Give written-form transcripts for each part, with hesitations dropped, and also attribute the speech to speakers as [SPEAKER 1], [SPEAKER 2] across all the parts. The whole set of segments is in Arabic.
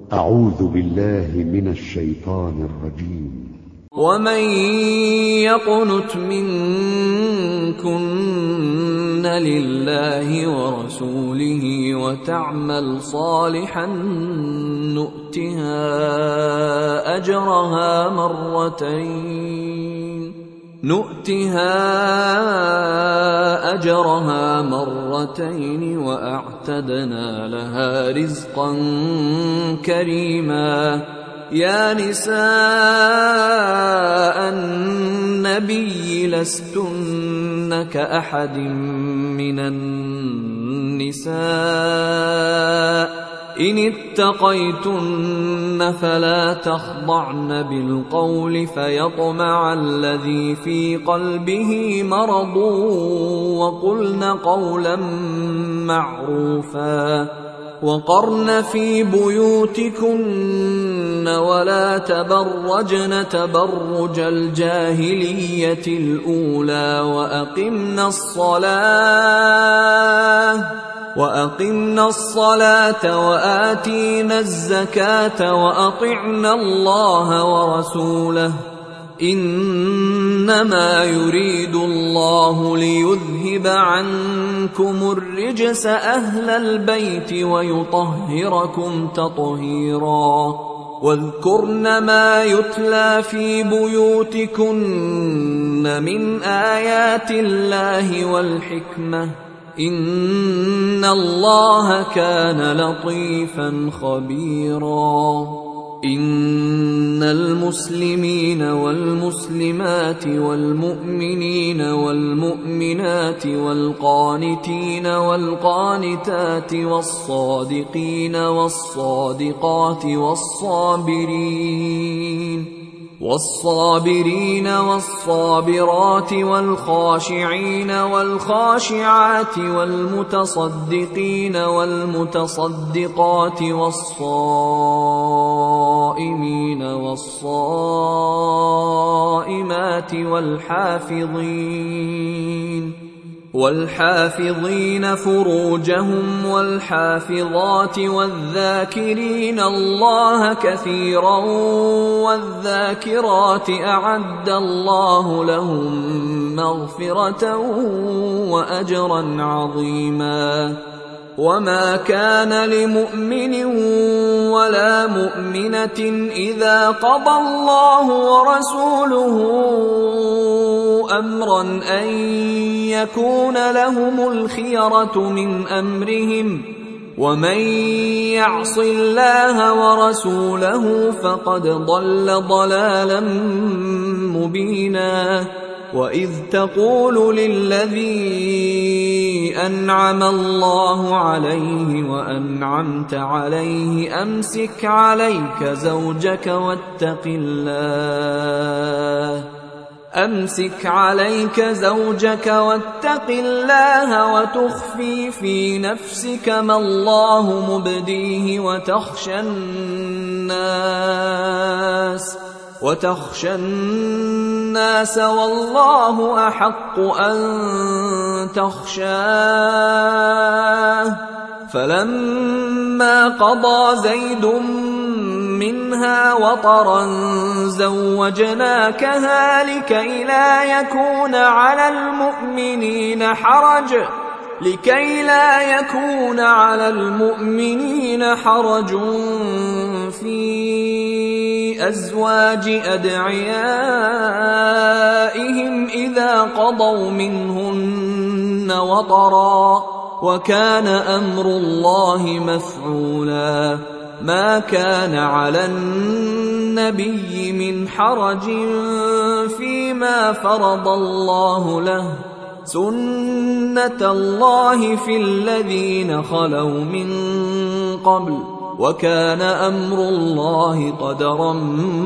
[SPEAKER 1] أعوذ بالله من الشيطان الرجيم.
[SPEAKER 2] ومن يقنت منكن لله ورسوله وتعمل صالحا نؤتها أجرها مرتين وأعتدنا لها رزقا كريما. يا نساء النبي لستن كأحد من النساء إن اتقيتن فلا تخضعن بالقول فيطمع الذي في قلبه مرض وقلن قولا معروفا. وقرن في بيوتكن ولا تبرجن تبرج الجاهلية الأولى وأقمنا الصلاة وآتينا الزكاة وأطعنا الله ورسوله إنما يريد الله ليذهب عنكم الرجس أهل البيت ويطهركم تطهيرا. واذكرن ما يتلى في بيوتكن من آيات الله والحكمة إن الله كان لطيفا خبيرا. إن المسلمين والمسلمات والمؤمنين والمؤمنات والقانتين والقانتات والصادقين والصادقات والصابرين والصابرات والخاشعين والخاشعات والمتصدقين والمتصدقات والصائمين والصائمات والحافظين فروجهم والحافظات والذاكرين الله كثيرا والذاكرات أعد الله لهم مغفرة وأجرا عظيما. وما كان لمؤمن ولا مؤمنة إذا قضى الله ورسوله أمرا أن يكون لهم الخيرة من أمرهم ومن يعص الله ورسوله فقد ضل ضلالا مبينا. وإذ تقول للذي أنعم الله عليه وأنعمت عليه أمسك عليك زوجك واتق الله وتخفي في نفسك ما الله مبديه وتخشى الناس والله أحق أن تخشاه. فلما قضى زيد منها وطرا زوجناكها لكي لا يكون على المؤمنين حرج في أزواج أدعيائهم إذا قضوا منهن وطرا وكان أمر الله مفعولا. ما كان على النبي من حرج فيما فرض الله له سنة الله في الذين خلوا من قبل وكان أمر الله قدرا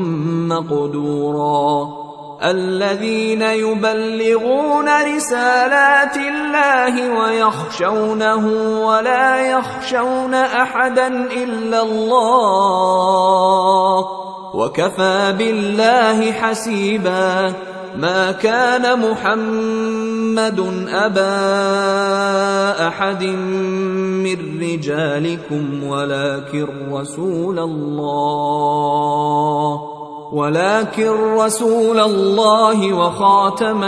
[SPEAKER 2] مقدورا. الذين يبلغون رسالات الله ويخشونه ولا يخشون أحدا إلا الله وكفى بالله حسيبا. ما كان محمد أبا أحد من رجالكم ولكن رسول الله وخاتم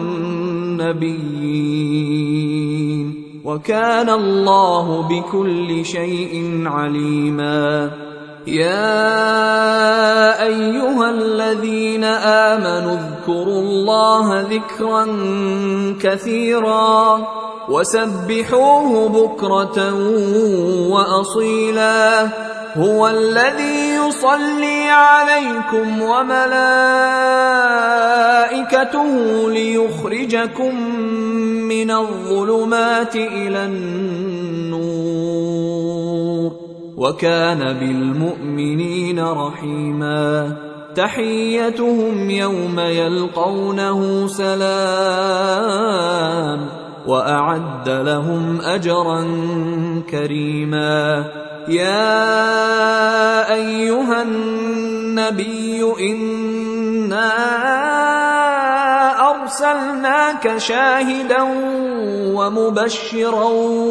[SPEAKER 2] النبيين، وكان الله بكل شيء عليما. يا أيها الذين آمنوا اذكروا الله ذكرا كثيرا وسبحوه بكرة وأصيلا. هو الذي يصلي عليكم وملائكته ليخرجكم من الظلمات إلى النور، وكان بالمؤمنين رحيما. تحيتهم يوم يلقونه سلام، وأعد لهم أجرا كريما. يا أيها النبي إنا أرسلناك شاهدا ومبشرا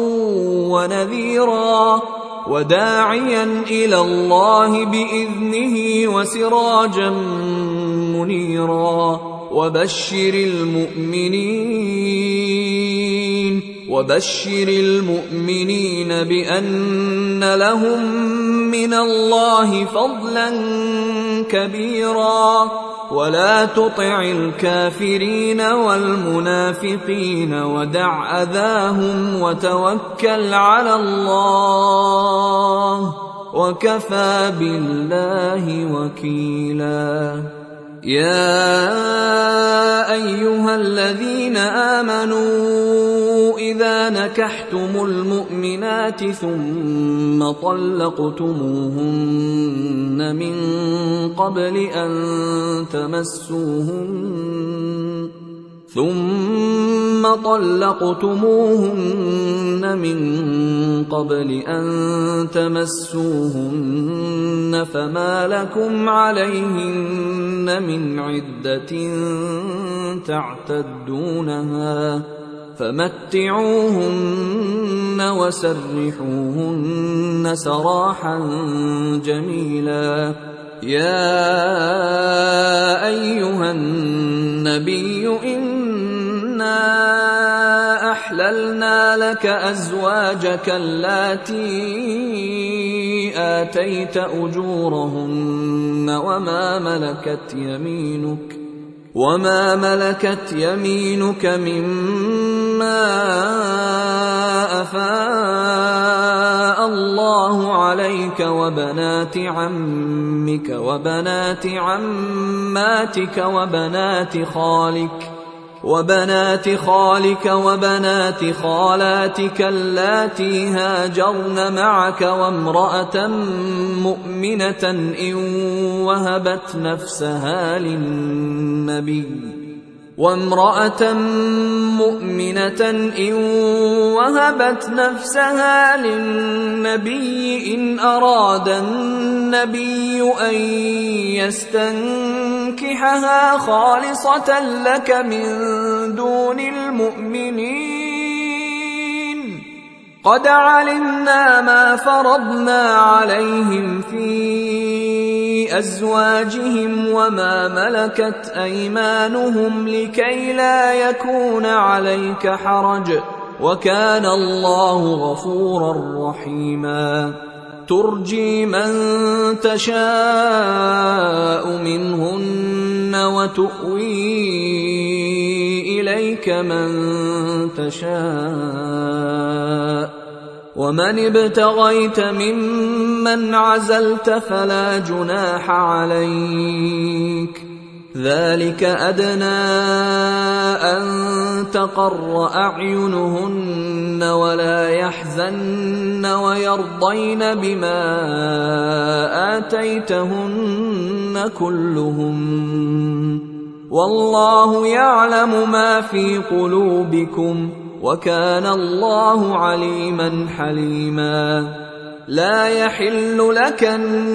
[SPEAKER 2] ونذيرا وداعيا إلى الله بإذنه وسراجا منيرا. وبشر المؤمنين بأن لهم من الله فضلا كبيرا. ولا تطع الكافرين والمنافقين ودع أذاهم وتوكل على الله، وكفى بالله وكيلا. يا أيها الذين آمنوا إذا نكحتم المؤمنات ثم طلقتموهن من قبل أن تمسوهن فما لكم عليهن من عدة تعتدونها، فمتعوهن وسرحوهن سراحا جميلا. يا أيها النبي إنا أحللنا لك أزواجك اللاتي آتيت أجورهن وما ملكت يمينك مما أفاء الله عليك، وبنات عمك وبنات عماتك وبنات خالك وبنات خالاتك اللاتي هاجرن معك، وامرأة مؤمنة إن وهبت نفسها للنبي إن أراد النبي أن يستنكحها خالصة لك من دون المؤمنين. قد علمنا ما فرضنا عليهم في أزواجهم وما ملكت أيمانهم لكي لا يكون عليك حرج، وكان الله غفورا رحيما. ترجي من تشاء منهن وتؤوي إليك من تشاء، ومن ابتغيت ممن عزلت فلا جناح عليك. ذلك أدنى أن تقر أعينهن ولا يحزن ويرضين بما آتيتهن كلهم، والله يعلم ما في قلوبكم، وكان الله عليما حليما. لا يحل لك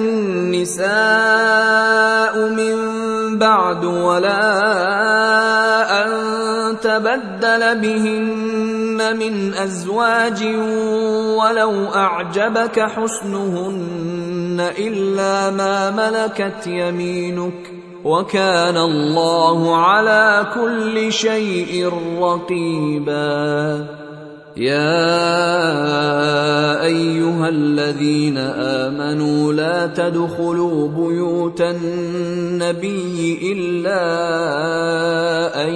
[SPEAKER 2] النساء من بعد ولا أن تبدل بهن من أزواج ولو أعجبك حسنهن إلا ما ملكت يمينك وكان الله على كل شيء رقيبا. يا أيها الذين آمنوا لا تدخلوا بيوت النبي إلا أن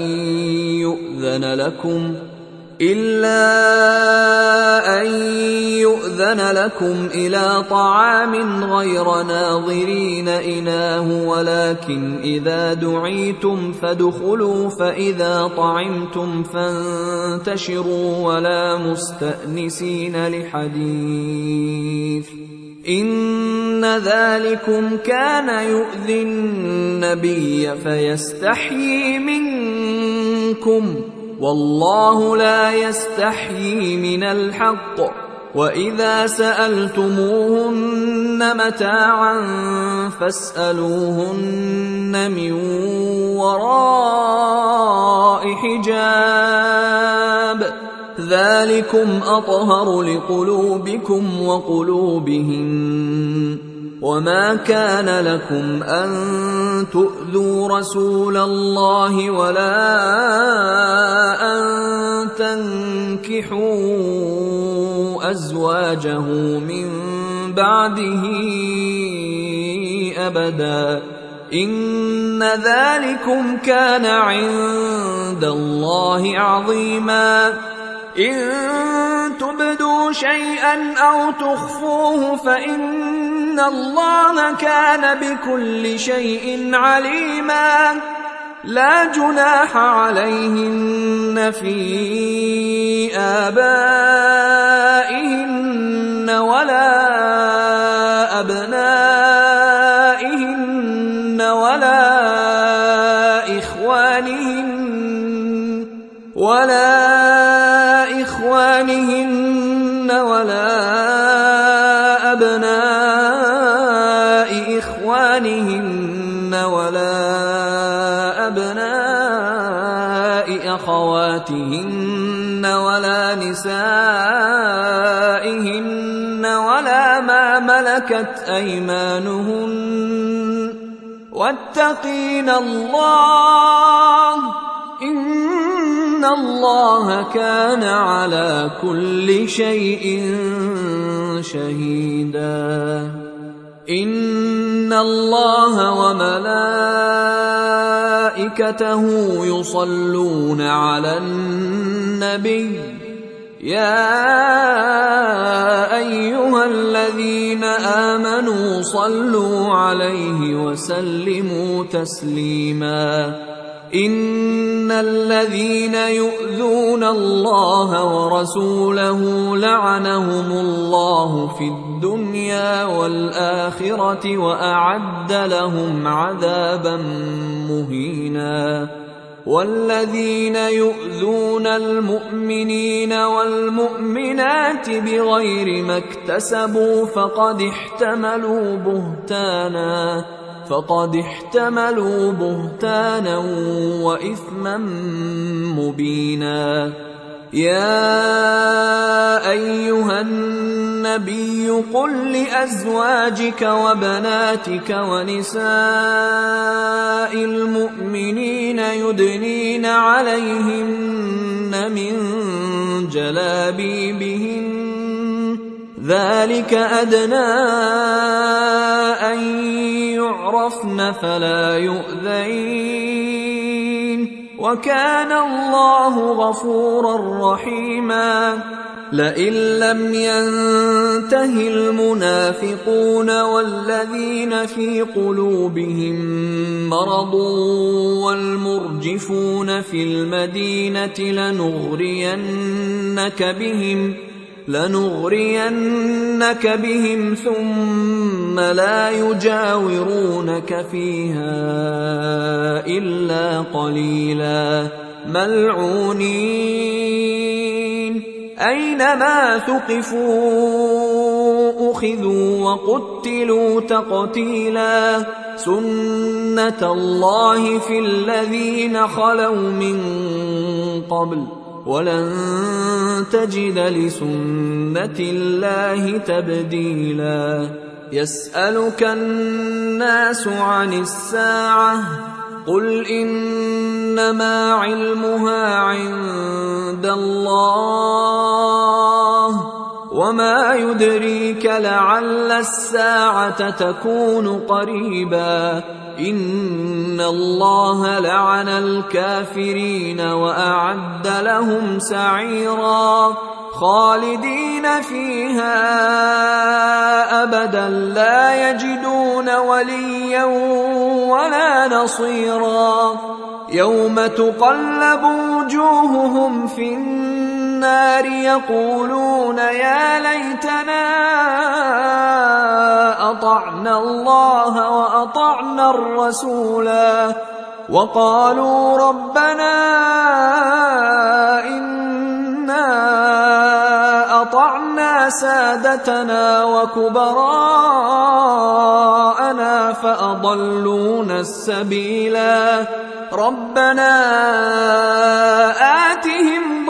[SPEAKER 2] يؤذن لكم إلى طعام غير ناظرين إناه ولكن إذا دعيتم فادخلوا فإذا طعمتم فانتشروا ولا مستأنسين لحديث إن ذلكم كان يؤذي النبي فيستحيي منكم والله لا يستحيي من الحق وإذا سألتموهن متاعا فاسألوهن من وراء حجاب ذلكم أطهر لقلوبكم وقلوبهن وما كان لكم أن تؤذوا رسول الله ولا أن تنكحوا أزواجه من بعده أبدا إن ذلكم كان عند الله عظيما. إن تبدوا شيئا أو تخفوه فإن الله كان بكل شيء عليما. لا جناح عليهن في آبائهن ولا أبنائهن ولا إخوانهن ولا أبناء إخوانهن ولا أبناء أخواتهن ولا نسائهن ولا ما ملكت أيمانهن واتقين الله إن الله كان على كل شيء شهيدا. إن الله وملائكته يصلون على النبي يا أيها الذين آمنوا صلوا عليه وسلموا تسليما. إن الذين يؤذون الله ورسوله لعنهم الله في الدنيا والآخرة وأعد لهم عذابا مهينا. والذين يؤذون المؤمنين والمؤمنات بغير ما اكتسبوا فقد احتملوا بهتانا وإثما مبينا. يا أيها النبي قل لأزواجك وبناتك ونساء المؤمنين يدنين عليهن من جلابيبهن ذلك أدنى أن يعرفن فلا يؤذين وكان الله غفورا رحيما. لئن لم ينته المنافقون والذين في قلوبهم مرض والمرجفون في المدينة لنغرينك بهم ثم لا يجاورونك فيها إلا قليلا ملعونين أينما ثقفوا أُخِذُوا وَقُتِّلُوا تَقْتِيلًا سُنَّةَ اللَّهِ فِي الَّذِينَ خَلَوْا مِن قَبْلُ وَلَن تَجِدَ لِسُنَّةِ اللَّهِ تَبْدِيلًا يَسْأَلُكَ النَّاسُ عَنِ السَّاعَةِ قُلْ إِنَّمَا عِلْمُهَا عِندَ اللَّهِ وَمَا يُدْرِيكَ لَعَلَّ السَّاعَةَ تَكُونُ قَرِيبًا إِنَّ اللَّهَ لَعَنَ الْكَافِرِينَ وَأَعَدَّ لَهُمْ سَعِيرًا خَالِدِينَ فِيهَا أَبَدًا لَّا يَجِدُونَ وَلِيًّا وَلَا نَصِيرًا يَوْمَ تُقَلَّبُ وُجُوهُهُمْ فِي النَّارِ يَقُولُونَ يَا لَيْتَنَا أَطَعْنَا اللَّهَ وَأَطَعْنَا الرَّسُولَا وَقَالُوا رَبَّنَا إِنَّا أَطَعْنَا سَادَتَنَا وَكُبَرَاءَنَا فَأَضَلُّونَا السَّبِيلَا رَبَّنَا آتِهِمْ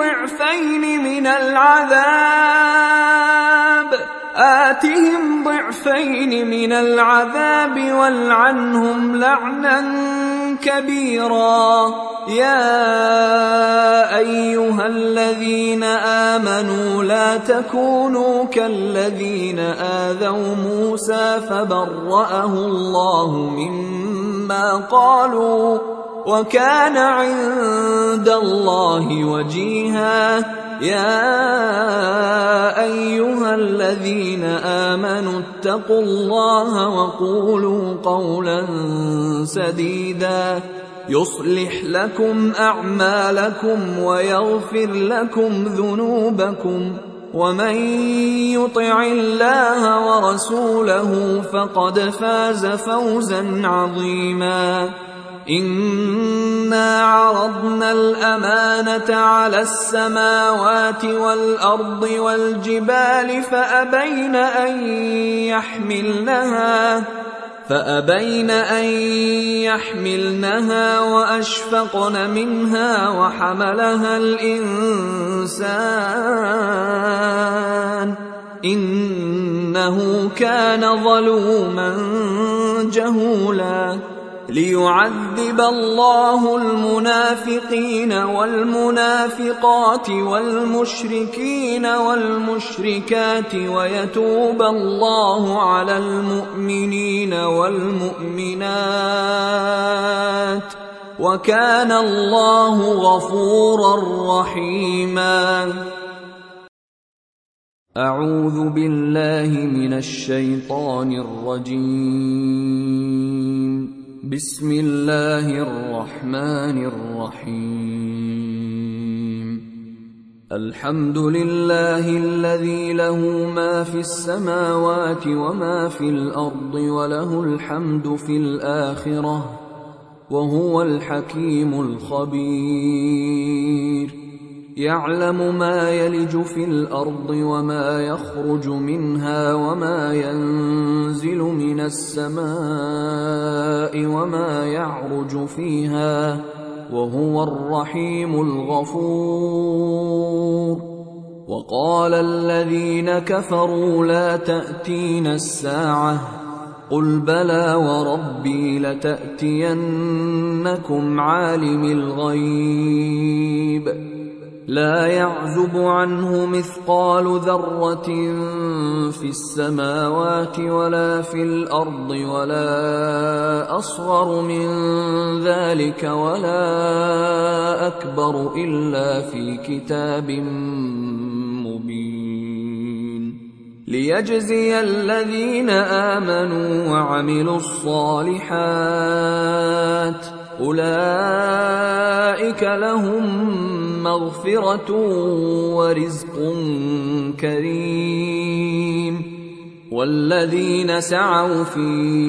[SPEAKER 2] ضِعْفَيْنِ مِنَ الْعَذَابِ وَالْعَنْهُمْ لَعْنًا كَبِيرًا يَا أَيُّهَا الَّذِينَ آمَنُوا لَا تَكُونُوا كَالَّذِينَ آذَوْا مُوسَىٰ فَبَرَّأَهُ اللَّهُ مِمَّا قَالُوا وَكَانَ عِندَ اللَّهِ وَجِيهًا يَا أَيُّهَا الَّذِينَ آمَنُوا اتَّقُوا اللَّهَ وَقُولُوا قَوْلًا سَدِيدًا يُصْلِحْ لَكُمْ أَعْمَالَكُمْ وَيَغْفِرْ لَكُمْ ذُنُوبَكُمْ وَمَن يُطِعِ اللَّهَ وَرَسُولَهُ فَقَدْ فَازَ فَوْزًا عَظِيمًا إِنَّا عَرَضْنَا الْأَمَانَةَ عَلَى السَّمَاوَاتِ وَالْأَرْضِ وَالْجِبَالِ فَأَبَيْنَ أَن يَحْمِلْنَهَا وَأَشْفَقْنَ مِنْهَا وَحَمَلَهَا الْإِنسَانُ إِنَّهُ كَانَ ظَلُومًا جَهُولًا لِيُعَذِّبَ اللَّهُ الْمُنَافِقِينَ وَالْمُنَافِقَاتِ وَالْمُشْرِكِينَ وَالْمُشْرِكَاتِ وَيَتُوبَ اللَّهُ عَلَى الْمُؤْمِنِينَ وَالْمُؤْمِنَاتِ وَكَانَ اللَّهُ غَفُورًا رَّحِيمًا أعوذ بالله من الشيطان الرجيم بسم الله الرحمن الرحيم الحمد لله الذي له ما في السماوات وما في الأرض وله الحمد في الآخرة وهو الحكيم الخبير يعلم ما يلج في الأرض وما يخرج منها وما ينزل من السماء وما يعرج فيها وهو الرحيم الغفور وقال الذين كفروا لا تأتينا الساعة قل بلى وربي لتأتينكم عالم الغيب لا يعزب عنه مثقال ذرة في السماوات ولا في الأرض ولا أصغر من ذلك ولا أكبر إلا في كتاب مبين ليجزي الذين آمنوا وعملوا الصالحات أولئك لهم مغفرة ورزق كريم والذين سعوا في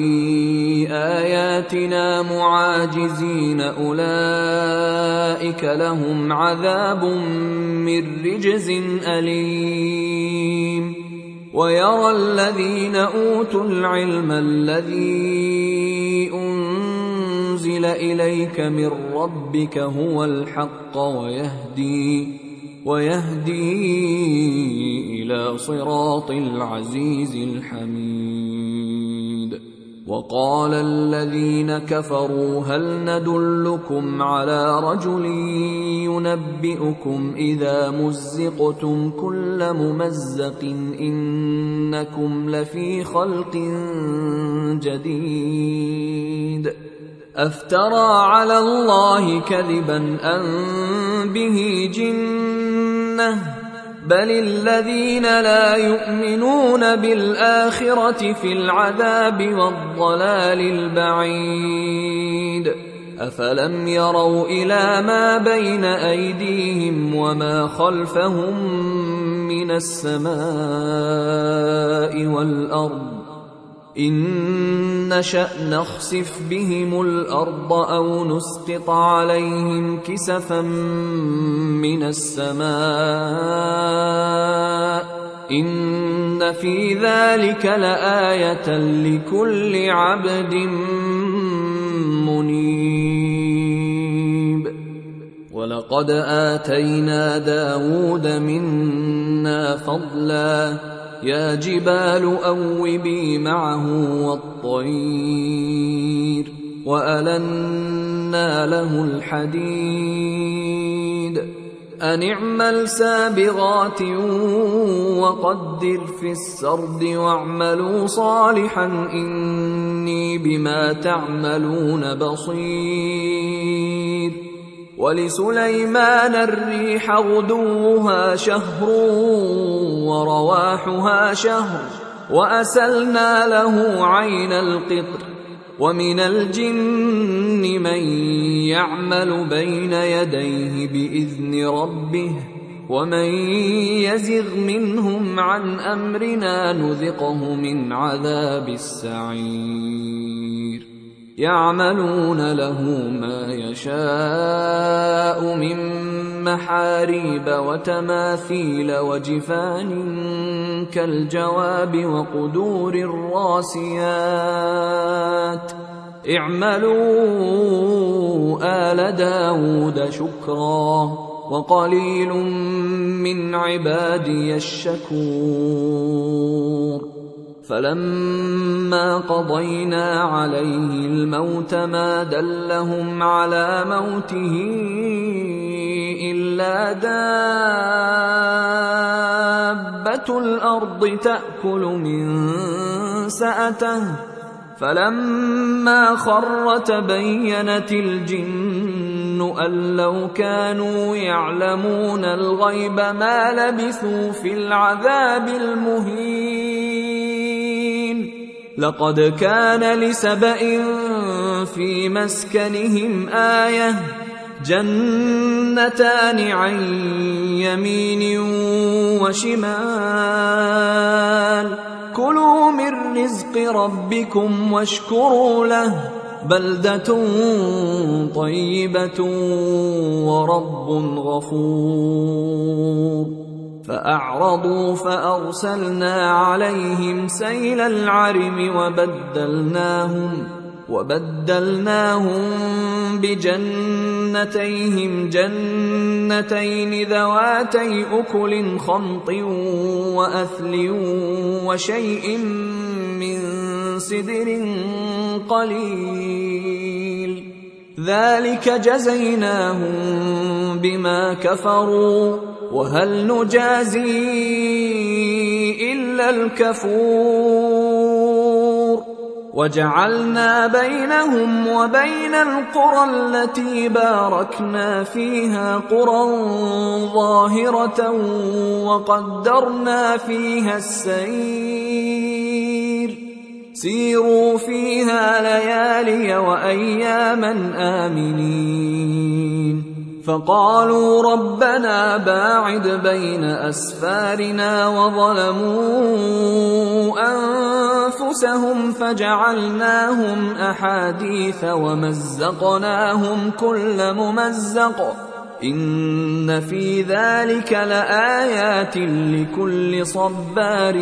[SPEAKER 2] آياتنا معاجزين أولئك لهم عذاب من رجز أليم ويرى الذين أوتوا العلم الذي أنزل إليك من ربك هو الحق ويهدي إلى صراط العزيز الحميد. وقال الذين كفروا هل ندلكم على رجل ينبئكم إذا مزقتم كل ممزق إنكم لفي خلق جديد أفترى على الله كذبا أم به جنة بل الذين لا يؤمنون بالآخرة في العذاب والضلال البعيد. أفلم يروا إلى ما بين أيديهم وما خلفهم من السماء والأرض إن نشأ نخسف بهم الأرض أو نسقط عليهم كسفا من السماء إن في ذلك لآية لكل عبد منيب. ولقد آتينا داود منا فضلا يا جبال أوبي معه والطير وألنا له الحديد أن اعمل سابغات وقدر في السرد واعملوا صالحا إني بما تعملون بصير. ولسليمان الريح غدوها شهر ورواحها شهر وأسلنا له عين القطر ومن الجن من يعمل بين يديه بإذن ربه ومن يزغ منهم عن أمرنا نذقه من عذاب السعير. يعملون له ما يشاء من محاريب وتماثيل وجفان كالجواب وقدور الراسيات اعملوا آل داود شكرا وقليل من عبادي الشكور. فلما قضينا عليه الموت ما دلهم على موته إلا دابة الأرض تأكل من سأته فلما خر تبينت الجن أن لو كانوا يعلمون الغيب ما لبثوا في العذاب المهين. لقد كان لسبإ في مسكنهم آية جنتان عن يمين وشمال كلوا من رزق ربكم واشكروا له بلدة طيبة ورب غفور. فأعرضوا فأرسلنا عليهم سيل العرم وبدلناهم بجنتيهم جنتين ذواتي أكل خمط وأثل وشيء من سدر قليل ذلك جزيناهم بما كفروا وهل نجازي إلا الكفور. وجعلنا بينهم وبين القرى التي باركنا فيها قرى ظاهرة وقدرنا فيها السير سيروا فيها ليالي وأياما آمنين. فقالوا ربنا باعد بين أسفارنا وظلموا أنفسهم فجعلناهم أحاديث ومزقناهم كل ممزق إن في ذلك لآيات لكل صبار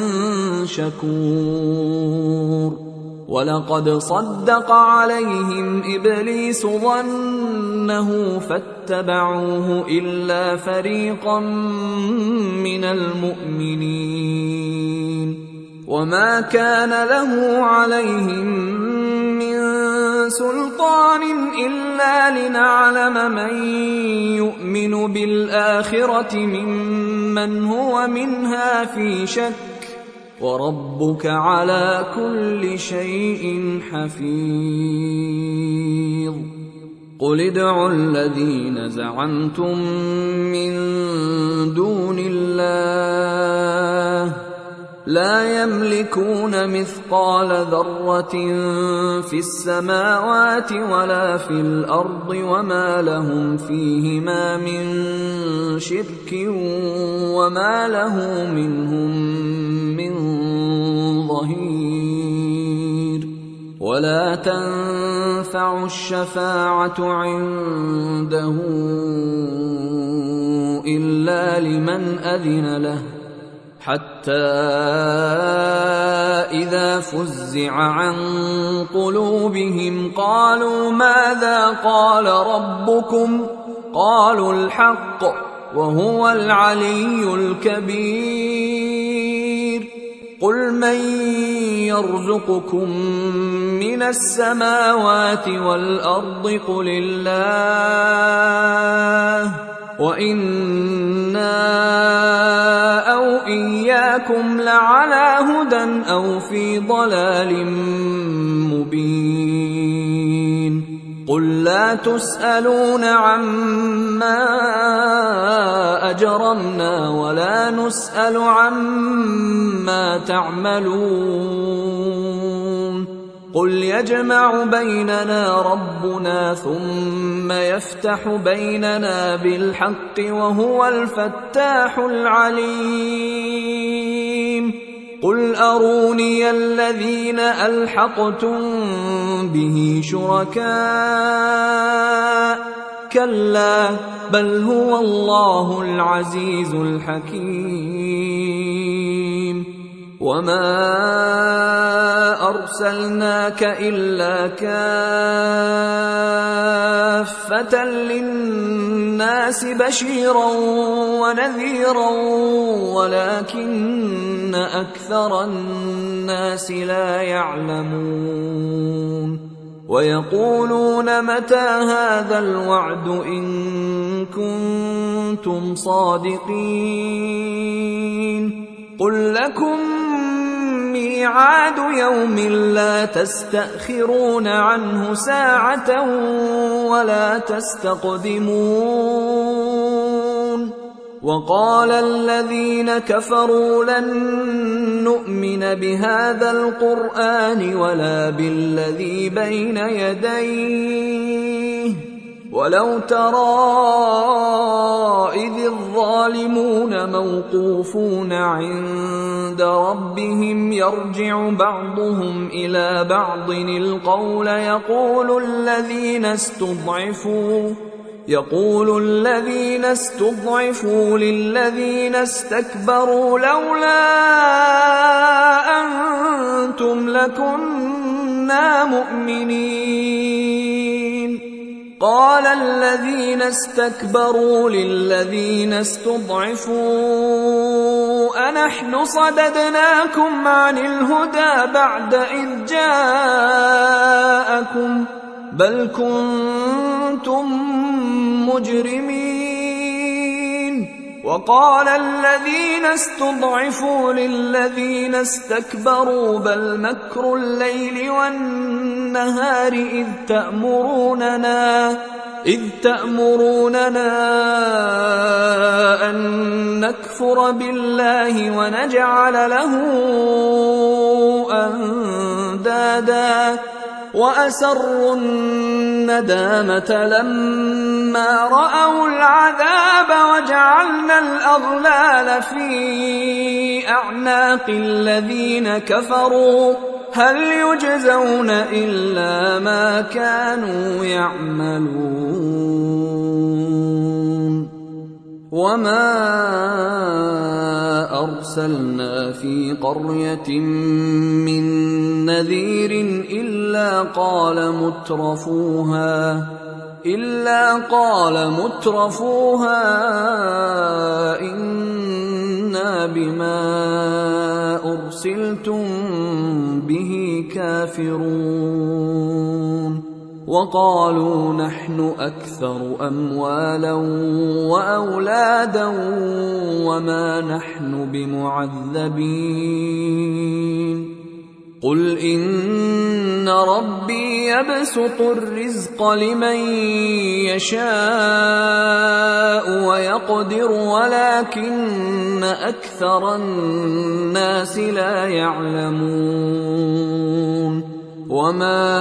[SPEAKER 2] شكور ولقد صدق عليهم إبليس ظنه فاتبعوه إلا فريقا من المؤمنين وما كان له عليهم من سلطان إلا لنعلم من يؤمن بالآخرة ممن هو منها في شك وربك على كل شيء حفيظ قل ادعوا الذين زعمتم من دون الله لا يملكون مثقال ذرة في السماوات ولا في الأرض وما لهم فيهما من شرك وما له منهم من ظهير ولا تنفع الشفاعة عنده إلا لمن أذن له حتى إذا فزع عن قلوبهم قالوا ماذا قال ربكم قالوا الحق وهو العلي الكبير قل من يرزقكم من السماوات والأرض قل الله وإنا أو إياكم لعلى هدى أو في ضلال مبين قل لا تسألون عما أجرمنا ولا نسأل عما تعملون قل يجمع بيننا ربنا ثم يفتح بيننا بالحق وهو الفتاح العليم قل أروني الذين ألحقتم به شركاء كلا بل هو الله العزيز الحكيم وما أرسلناك إلا كافة للناس بشيرا ونذيرا ولكن أكثر الناس لا يعلمون ويقولون متى هذا الوعد إن كنتم صادقين قل لكم ميعاد يوم لا تستأخرون عنه ساعة ولا تستقدمون وقال الذين كفروا لن نؤمن بهذا القرآن ولا بالذي بين يديه ولو ترى إذ الظالمون موقوفون عند ربهم يرجع بعضهم إلى بعض القول يقول الذين استضعفوا للذين استكبروا لولا أنتم لكنا مؤمنين قال الذين استكبروا للذين استضعفوا أنحن صددناكم عن الهدى بعد إذ جاءكم بل كنتم مجرمين وقال الذين استضعفوا للذين استكبروا بل مكر الليل والنهار إذ تأمروننا أن نكفر بالله ونجعل له أندادا وأسروا الندامة لما رأوا العذاب وجعلنا الأغلال في أعناق الذين كفروا هل يجزون إلا ما كانوا يعملون وما أرسلنا في قرية من نذير إلا قال مترفوها إنا بما أرسلتم به كافرون وقالوا نحن أكثر أموالا وأولادا وما نحن بمعذبين قل إن ربي يبسط الرزق لمن يشاء ويقدر ولكن أكثر الناس لا يعلمون وما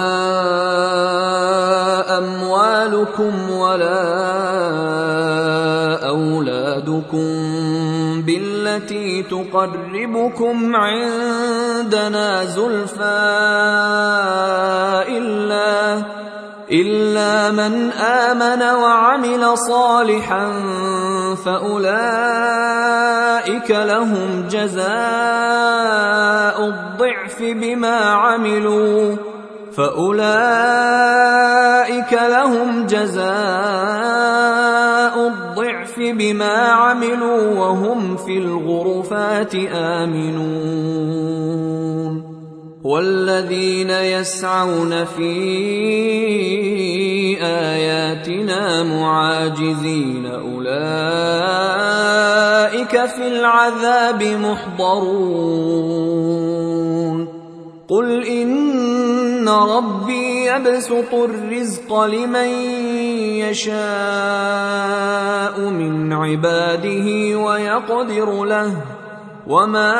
[SPEAKER 2] أموالكم ولا أولادكم بالتي تقربكم عندنا زلفى إلا من آمن وعمل صالحا فأولئك لهم جزاء الضعف بما عملوا وهم في الغرفات آمنون والذين يسعون في آياتنا معاجزين أولئك في العذاب محضرون قل إن ربي يبسط الرزق لمن يشاء من عباده ويقدر له وما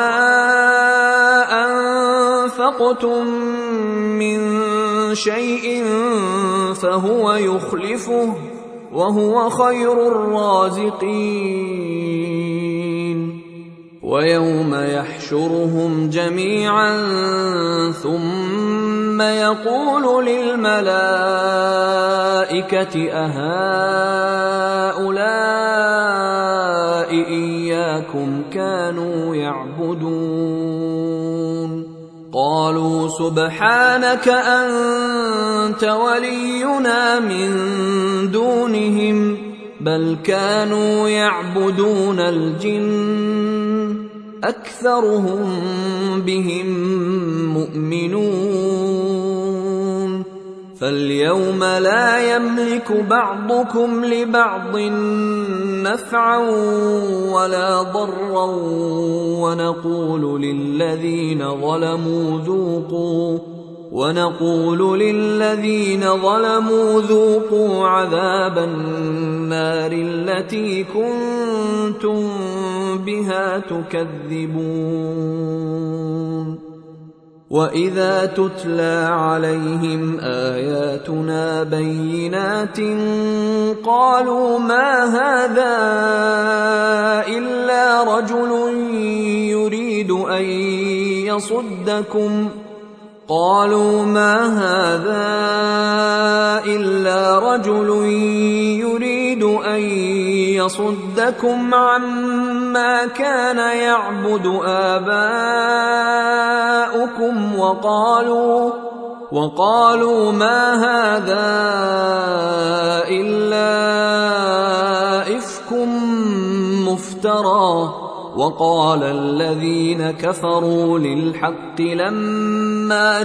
[SPEAKER 2] أنفقتم من شيء فهو يخلفه وهو خير الرازقين ويوم يحشرهم جميعا ثم يقول للملائكة أهؤلاء إياكم كانوا يعبدون قالوا سبحانك أنت ولينا من دونهم بل كانوا يعبدون الجن أكثرهم بهم مؤمنون فاليوم لا يملك بعضكم لبعض نفعا ولا ضرا ونقول للذين ظلموا ذوقوا عذاب النار التي كنتم بها تكذبون وإذا تتلى عليهم آياتنا بينات قالوا ما هذا إلا رجل يريد أن يصدكم عما كان يعبد آباؤكم وقالوا ما هذا إلا إفك مفترى وقال الذين كفروا للحق لما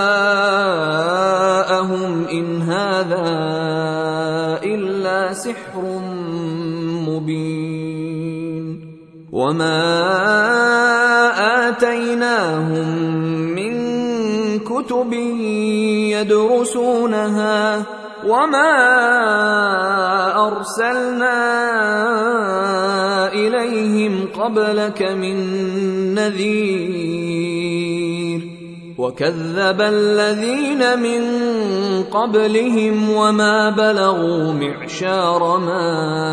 [SPEAKER 2] جاءهم إن هذا إلا سحر مبين وما آتيناهم من كتب يدرسونها وما أرسلنا إليهم قبلك من نذير وكذب الذين من قبلهم وما بلغوا معشار ما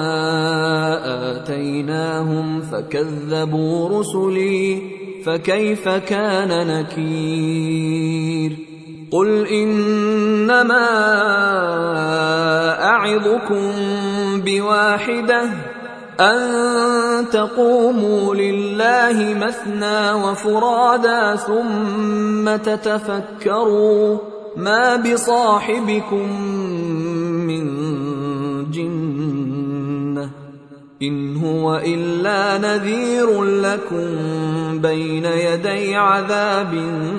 [SPEAKER 2] آتيناهم فكذبوا رسلي فكيف كان نكير قل إنما أعظكم بواحدة أن تقوموا لله مثنى وفرادا ثم تتفكروا ما بصاحبكم من جنة إن هو إلا نذير لكم بين يدي عذاب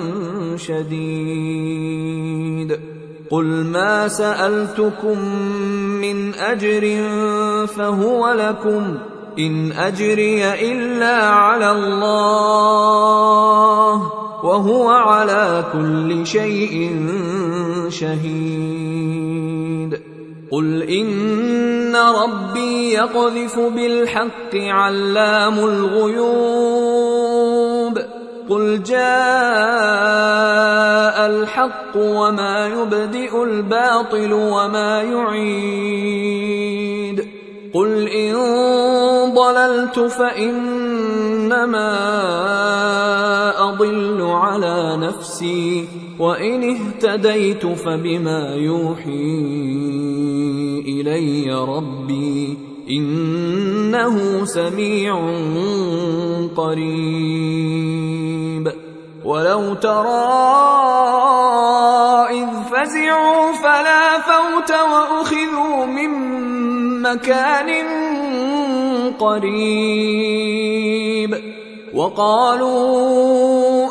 [SPEAKER 2] شديد قل ما سألتكم من أجر فهو لكم إن أجري إلا على الله وهو على كل شيء شهيد قل إن ربي يقذف بالحق علام الغيوب قل جاء الحق وما يبدئ الباطل وما يعيد قل إن ضللت فإنما أضل على نفسي وإن اهتديت فبما يوحي إلي ربي إنه سميع قريب ولو ترى إذ فزعوا فلا فوت وأخذوا من مكان قريب وقالوا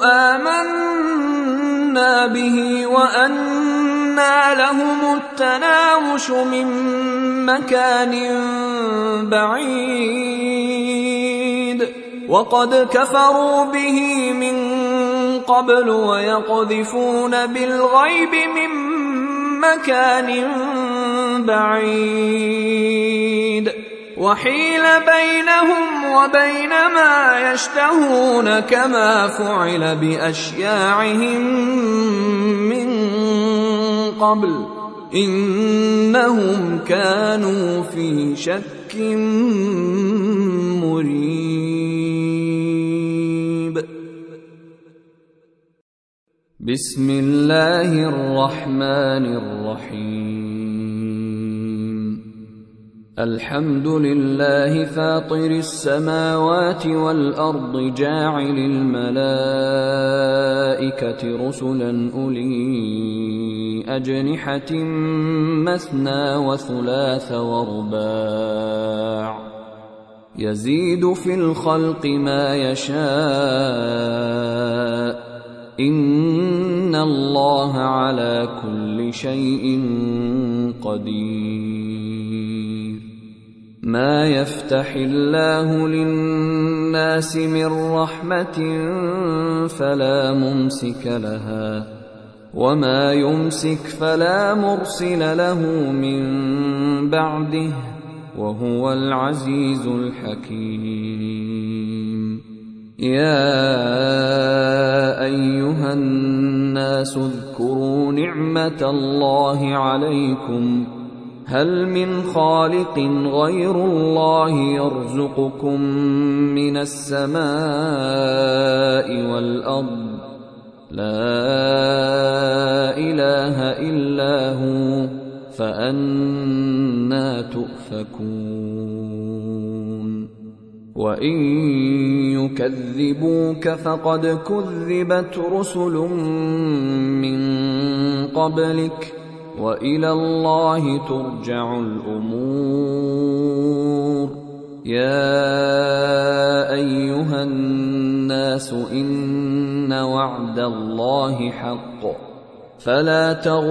[SPEAKER 2] آمنا به وأنى لهم التناوش من مكان بعيد وقد كفروا به من قبل ويقذفون بالغيب من مكان بعيد وحيل بينهم وبين ما يشتهون كما فعل بأشياعهم من قبل إنهم كانوا في شك مريب بسم الله الرحمن الرحيم الحمد لله فاطر السماوات والأرض جاعل الملائكة رسلا أولي أجنحة مثنى وثلاث ورباع يزيد في الخلق ما يشاء إن الله على كل شيء قدير ما يفتح الله للناس من رحمة فلا ممسك لها وما يمسك فلا مرسل له من بعده وهو العزيز الحكيم يا أيها الناس اذكروا نعمة الله عليكم هل من خالق غير الله يرزقكم من السماء والأرض لا إله إلا هو فأنى تؤفكون وإن يكذبوك فقد كذبت رسل من قبلك وإلى الله ترجع الأمور يا أيها الناس إن وعد الله حق فلا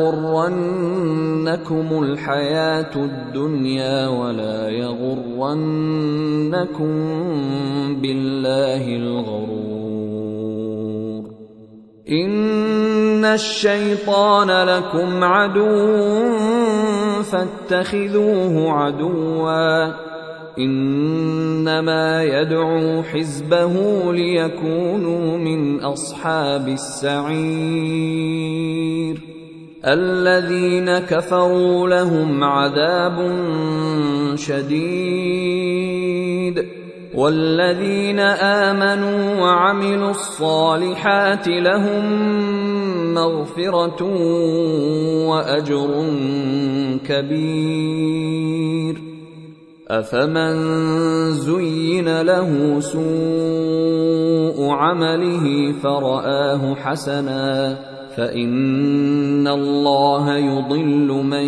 [SPEAKER 2] تغرنكم الحياة الدنيا ولا يغرنكم بالله الغرور إن الشيطان لكم عدو فاتخذوه عدوا إنما يدعو حزبه ليكونوا من أصحاب السعير الذين كفروا لهم عذاب شديد والذين آمنوا وعملوا الصالحات لهم مغفرة وأجر كبير أفمن زين له سوء عمله فرآه حسنا فإن الله يضل من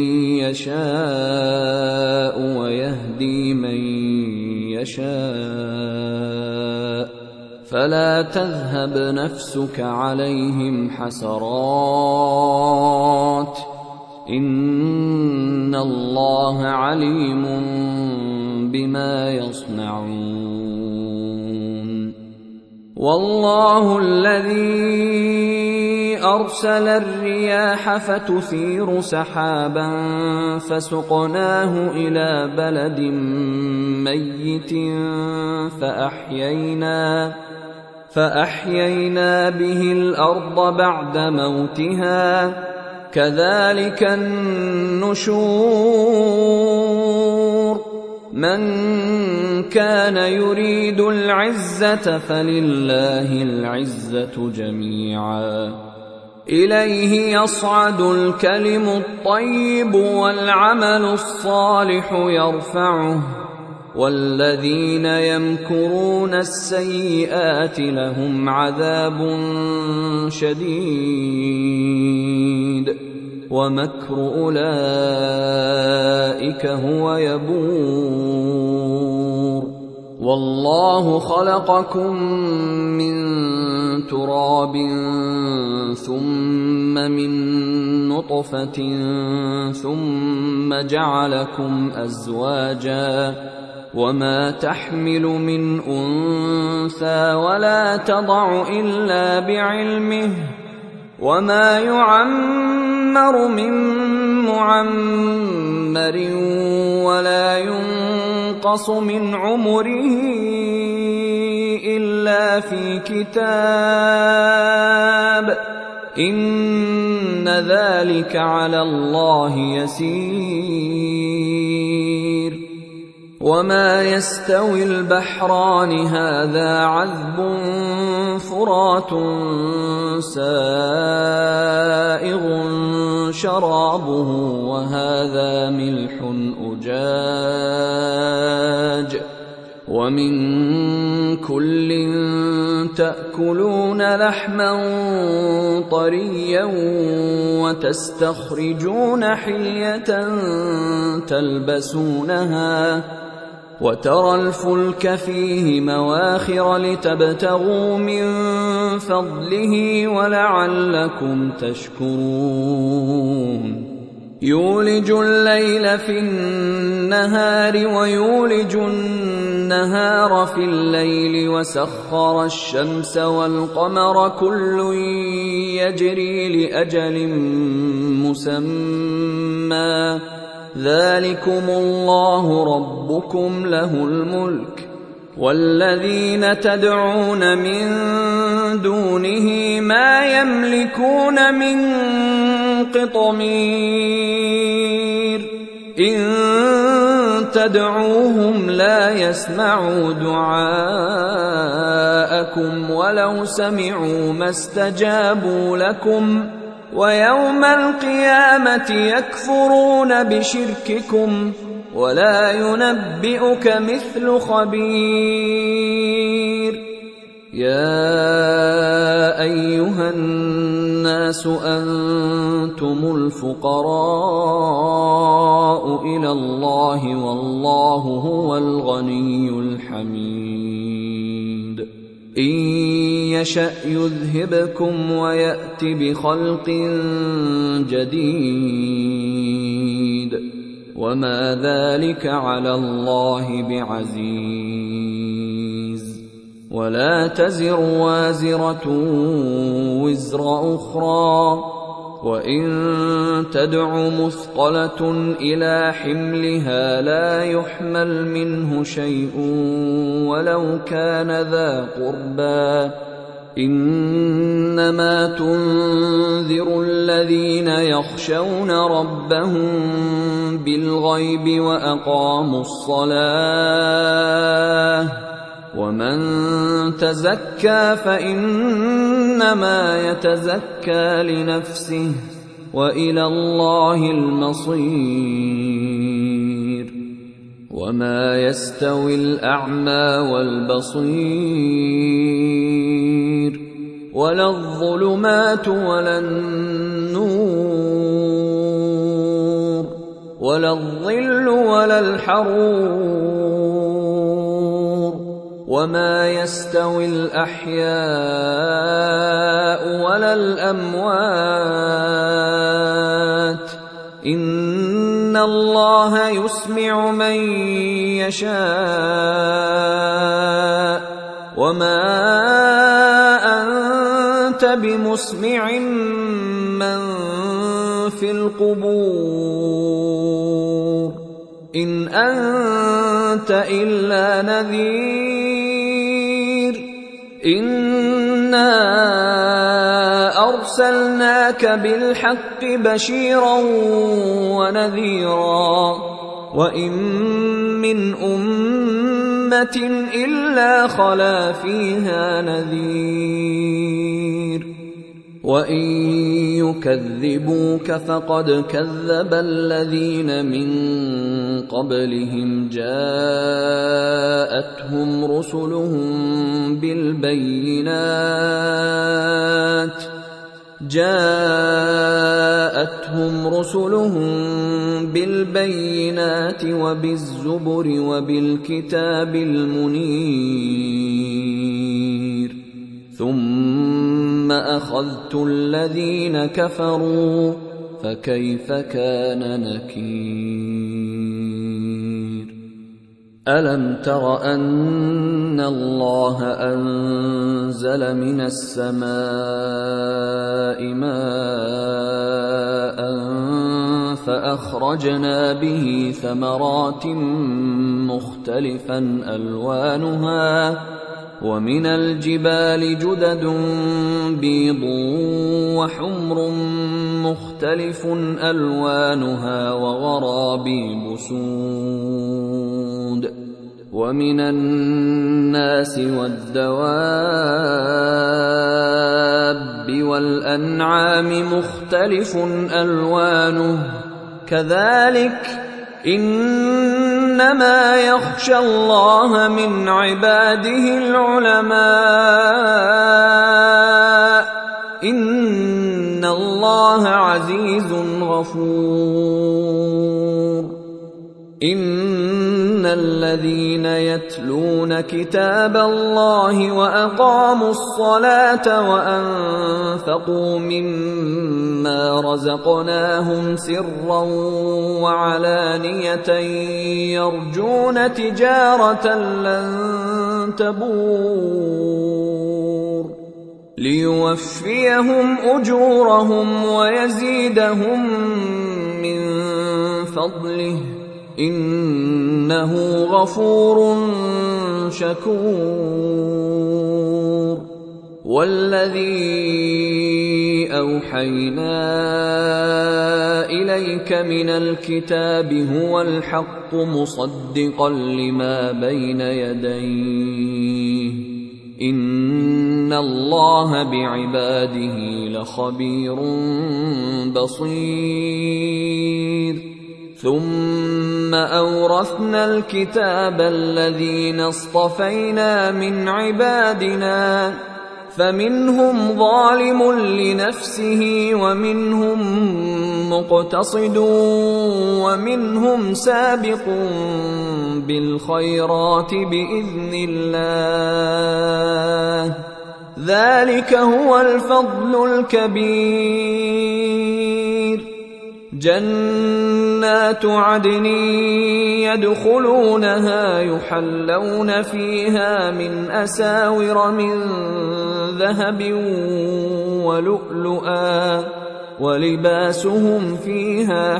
[SPEAKER 2] يشاء ويهدي من يشاء فلا تذهب نفسك عليهم حسرات إن الله عليم بما يصنعون والله الذي أرسل الرياح فتثير سحابا فسقناه إلى بلد ميت فأحيينا به الأرض بعد موتها كذلك النشور من كان يريد العزة فلله العزة جميعا إليه يصعد الكلم الطيب والعمل الصالح يرفعه والذين يمكرون السيئات لهم عذاب شديد ومكر أولئك هو يبور والله خلقكم من تراب ثم من نطفة ثم جعلكم أزواجا وما تحمل من أنثى ولا تضع إلا بعلمه وما يعمر من معمر ولا ينقص من عمره إلا في كتاب إن ذلك على الله يسير وما يستوي البحران هذا عذب فرات سائغ شرابه وهذا ملح أجاج ومن كل تأكلون لحما طريا وتستخرجون حلية تلبسونها وترى الفلك فيه مواخر لتبتغوا من فضله ولعلكم تشكرون يولج الليل في النهار ويولج النهار في الليل وسخر الشمس والقمر كل يجري لأجل مسمى ذلكم الله ربكم له الملك والذين تدعون من دونه ما يملكون من قطمير إن تدعوهم لا يسمعوا دعاءكم ولو سمعوا ما استجابوا لكم ويوم القيامة يكفرون بشرككم ولا ينبئك مثل خبير يا أيها الناس أنتم الفقراء إلى الله والله هو الغني الحميد إن يشأ يذهبكم ويأت بخلق جديد وما ذلك على الله بعزيز ولا تزر وازرة وزر أخرى وإن تدع مثقلة إلى حملها لا يحمل منه شيء ولو كان ذا قربى إنما تنذر الذين يخشون ربهم بالغيب وأقاموا الصلاة ومن تزكى فإنما يتزكى لنفسه وإلى الله المصير وما يستوي الأعمى والبصير ولا الظلمات ولا النور ولا الظل ولا الحرور وما يستوي الأحياء ولا الأموات إن الله يسمع من يشاء وما أنت بمسمع من في القبور إن أنت إلا نذير إنا أرسلناك بالحق بشيرا ونذيرا وإن من أمة إلا خلا فيها نذير وإن يكذبوك فقد كذب الذين من قبلهم جاءتهم رسلهم بالبينات وبالزبر وبالكتاب المنير ثم أخذت الذين كفروا فكيف كان نكير ألم تر أن الله أنزل من السماء ماء فأخرجنا به ثمرات مختلفا ألوانها ومن الجبال جدد بيض وحمر مختلف ألوانها وغرابيب سود ومن الناس والدواب والأنعام مختلف ألوانه كذلك إنما يخشى الله من عباده العلماء إن الله عزيز غفور إن الذين يتلون كتاب الله وأقاموا الصلاة وأنفقوا مما رزقناهم سرا وعلانية يرجون تجارة لن تبور ليوفيهم أجورهم ويزيدهم من فضله إنه غفور شكور والذي أوحينا إليك من الكتاب هو الحق مصدقا لما بين يديه إن الله بعباده لخبير بصير ثم أورثنا الكتاب الذين اصطفينا من عبادنا فمنهم ظالم لنفسه ومنهم مقتصد ومنهم سابق بالخيرات بإذن الله ذلك هو الفضل الكبير جنات عدن يدخلونها يحلون فيها من أساور من ذهب ولؤلؤا ولباسهم فيها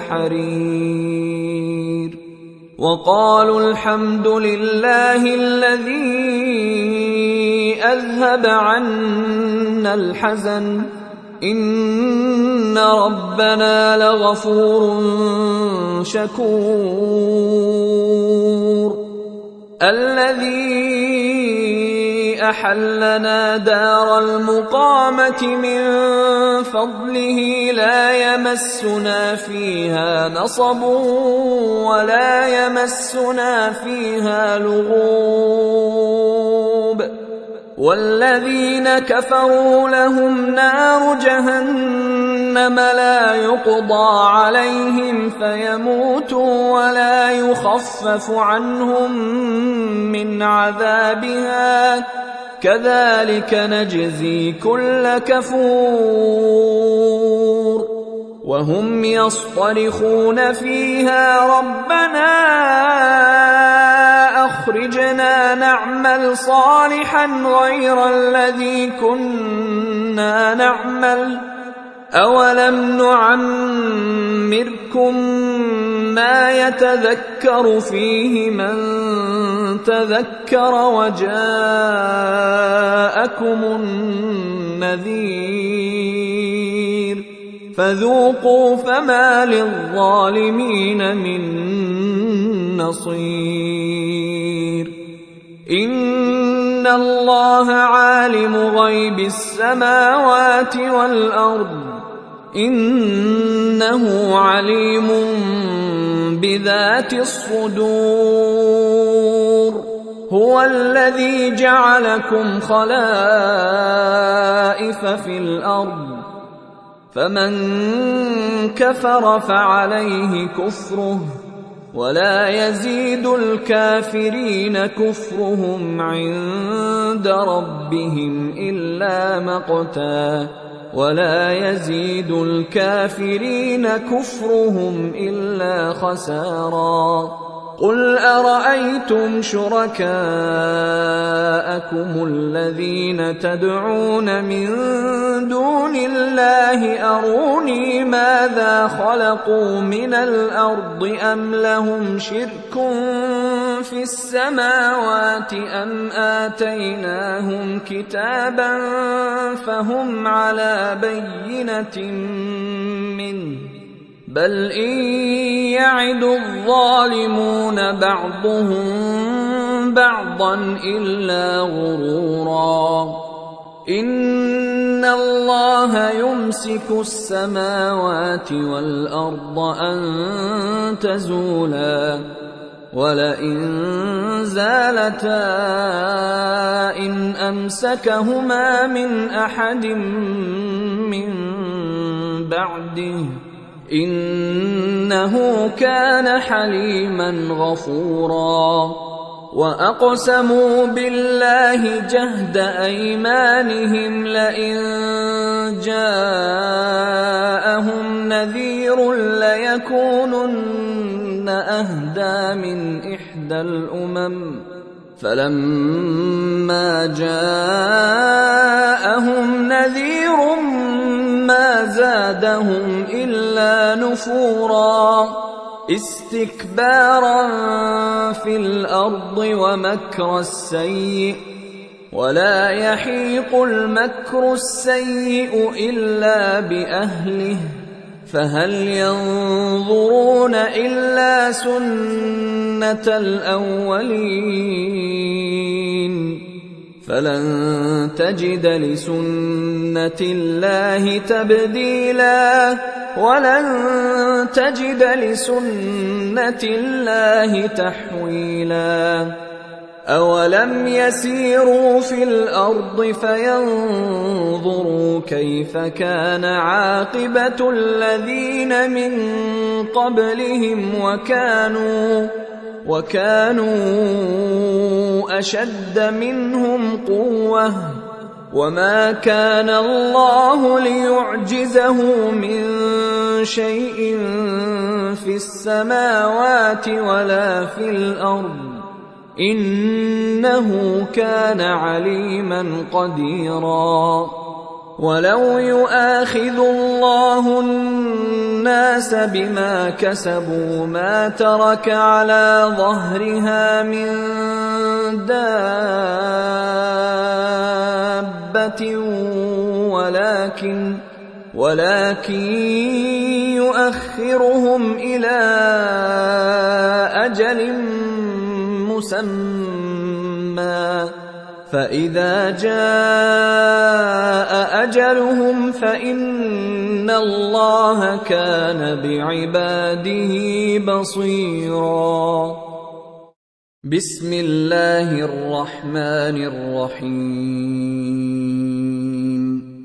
[SPEAKER 2] حرير وقالوا الحمد لله الذي أذهب عنا الحزن إن ربنا لغفور شكور الذي أحلنا دار المقامة من فضله لا يمسنا فيها نصب ولا يمسنا فيها لغوب والذين كفروا لهم نار جهنم لا يقضى عليهم فيموتوا ولا يخفف عنهم من عذابها كذلك نجزي كل كفور وهم يصطرخون فيها ربنا أخرجنا نعمل صالحا غير الذي كنا نعمل أولم نعمركم ما يتذكر فيه من تذكر وجاءكم النذير فذوقوا فما للظالمين من نصير إن الله عالم غيب السماوات والأرض إنه عليم بذات الصدور هو الذي جعلكم خلائف في الأرض فمن كفر فعليه كفره ولا يزيد الكافرين كفرهم عند ربهم إلا مقتا ولا يزيد الكافرين كفرهم إلا خسارا قل أرأيتم شركاءكم الذين تدعون من دون الله أروني ماذا خلقوا من الأرض أم لهم شرك في السماوات أم آتيناهم كتابا فهم على بينة منه بل إن يعد الظالمون بعضهم بعضا إلا غرورا إن الله يمسك السماوات والأرض أن تزولا ولئن زالتا إن أمسكهما من أحد من بعده إنه كان حليما غفورا وأقسموا بالله جهد أيمانهم لئن جاءهم نذير ليكونن أهدى من إحدى الأمم فلما جاءهم نذير ما زادهم إلا نفورا استكبارا في الأرض ومكر السيء ولا يحيق المكر السيء إلا بأهله فهل ينظرون إلا سنة الأولين فلن تجد لسنة الله تبديلا ولن تجد لسنة الله تحويلا أولم يسيروا في الأرض فينظروا كيف كان عاقبة الذين من قبلهم وكانوا أشد منهم قوة وما كان الله ليعجزه من شيء في السماوات ولا في الأرض إنه كان عليما قديرا ولو يؤاخذ الله الناس بما كسبوا ما ترك على ظهرها من دابة ولكن يؤخرهم إلى أجل مسمى فإذا جاء أجلهم فإن إِنَّ اللَّهَ كَانَ بِعِبَادِهِ بَصِيرًا. بسم الله الرحمن الرحيم.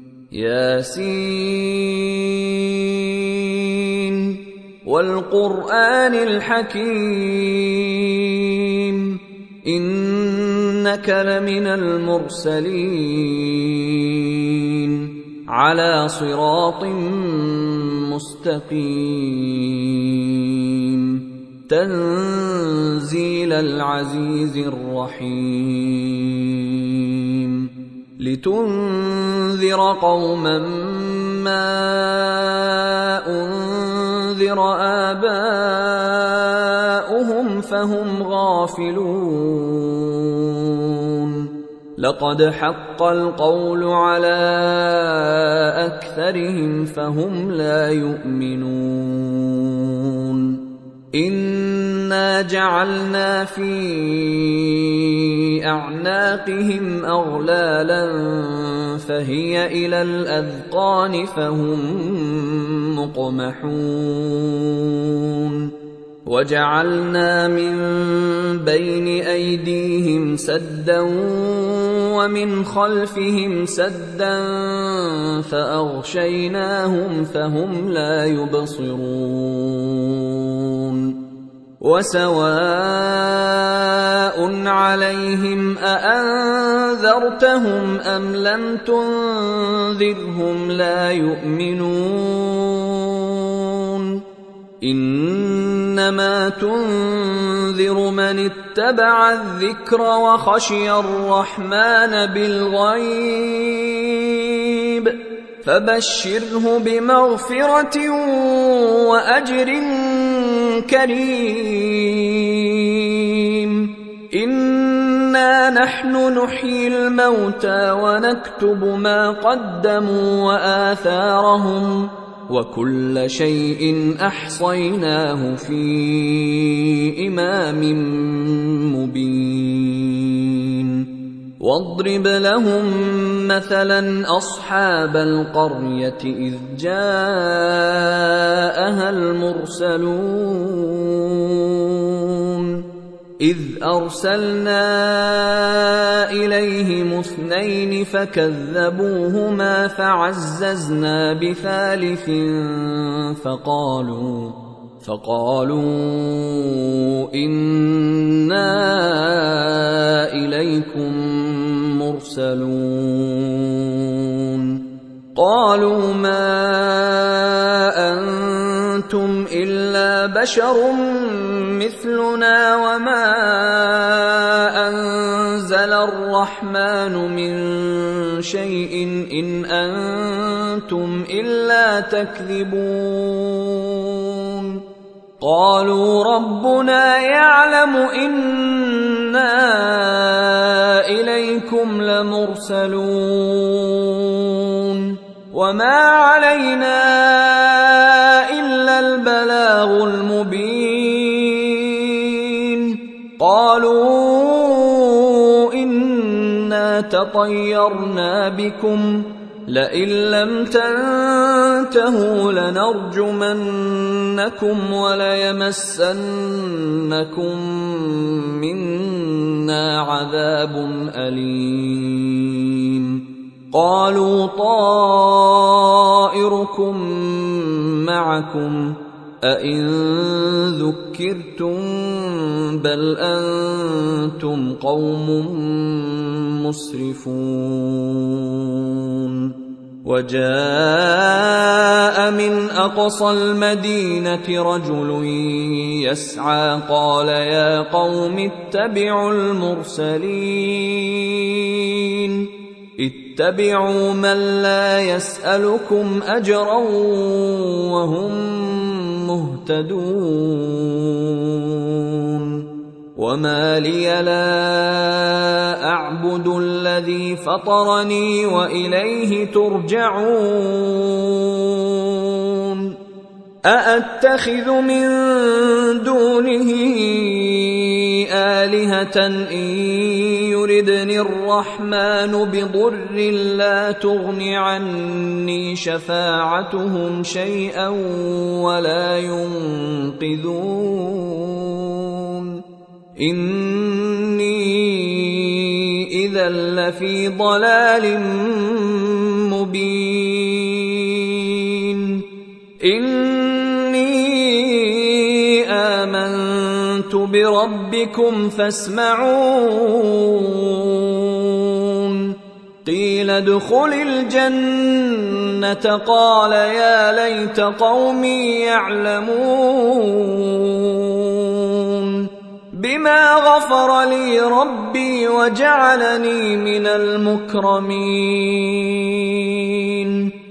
[SPEAKER 2] ياسين والقرآن الحكيم إنك لمن المرسلين على صراط مستقيم تنزيل العزيز الرحيم لتنذر قوما ما أنذر آباؤهم فهم غافلون لقد حق القول على أكثرهم فهم لا يؤمنون إنا جعلنا في أعناقهم أغلالا فهي إلى الأذقان فهم مقمحون وجعلنا من بين أيديهم سدا ومن خلفهم سدا فأغشيناهم فهم لا يبصرون وسواء عليهم أأنذرتهم أم لم تنذرهم لا يؤمنون إنما تنذر من اتبع الذكر وخشي الرحمن بالغيب فبشره بمغفرة وأجر كريم إنا نحن نحيي الموتى ونكتب ما قدموا وآثارهم وكل شيء أحصيناه في إمام مبين واضرب لهم مثلا أصحاب القرية إذ جاءها المرسلون إذ أرسلنا إليهم 2 فكذبوهما فعززنا بثالث فقالوا إنا إليكم مرسلون قالوا ما أنتم إلا بشر مثلنا وما أنزل الرحمن من شيء إن أنتم إلا تكذبون قالوا ربنا يعلم إنا إليكم لمرسلون وما علينا إلا البلاغ المبين قالوا إنا تطيرنا بكم لئن لم تنتهوا لنرجمنكم وليمسنكم منا عذاب أليم قالوا طائركم معكم أئن ذكرتم بل أنتم قوم مسرفون وجاء من أقصى المدينة رجل يسعى قال يا قوم اتبعوا المرسلين اتبعوا من لا يسألكم أجرا وهم مهتدون وما لي لا أعبد الذي فطرني وإليه ترجعون أأتخذ من دونه آلهة إن يردني الرحمن بضر لا تغن عني شفاعتهم شيئا ولا ينقذون إني إذا لفي ضلال مبين إني آمنت بربكم فاسمعون قيل ادخل الجنة قال يا ليت قومي يعلمون بما غفر لي ربي وجعلني من المكرمين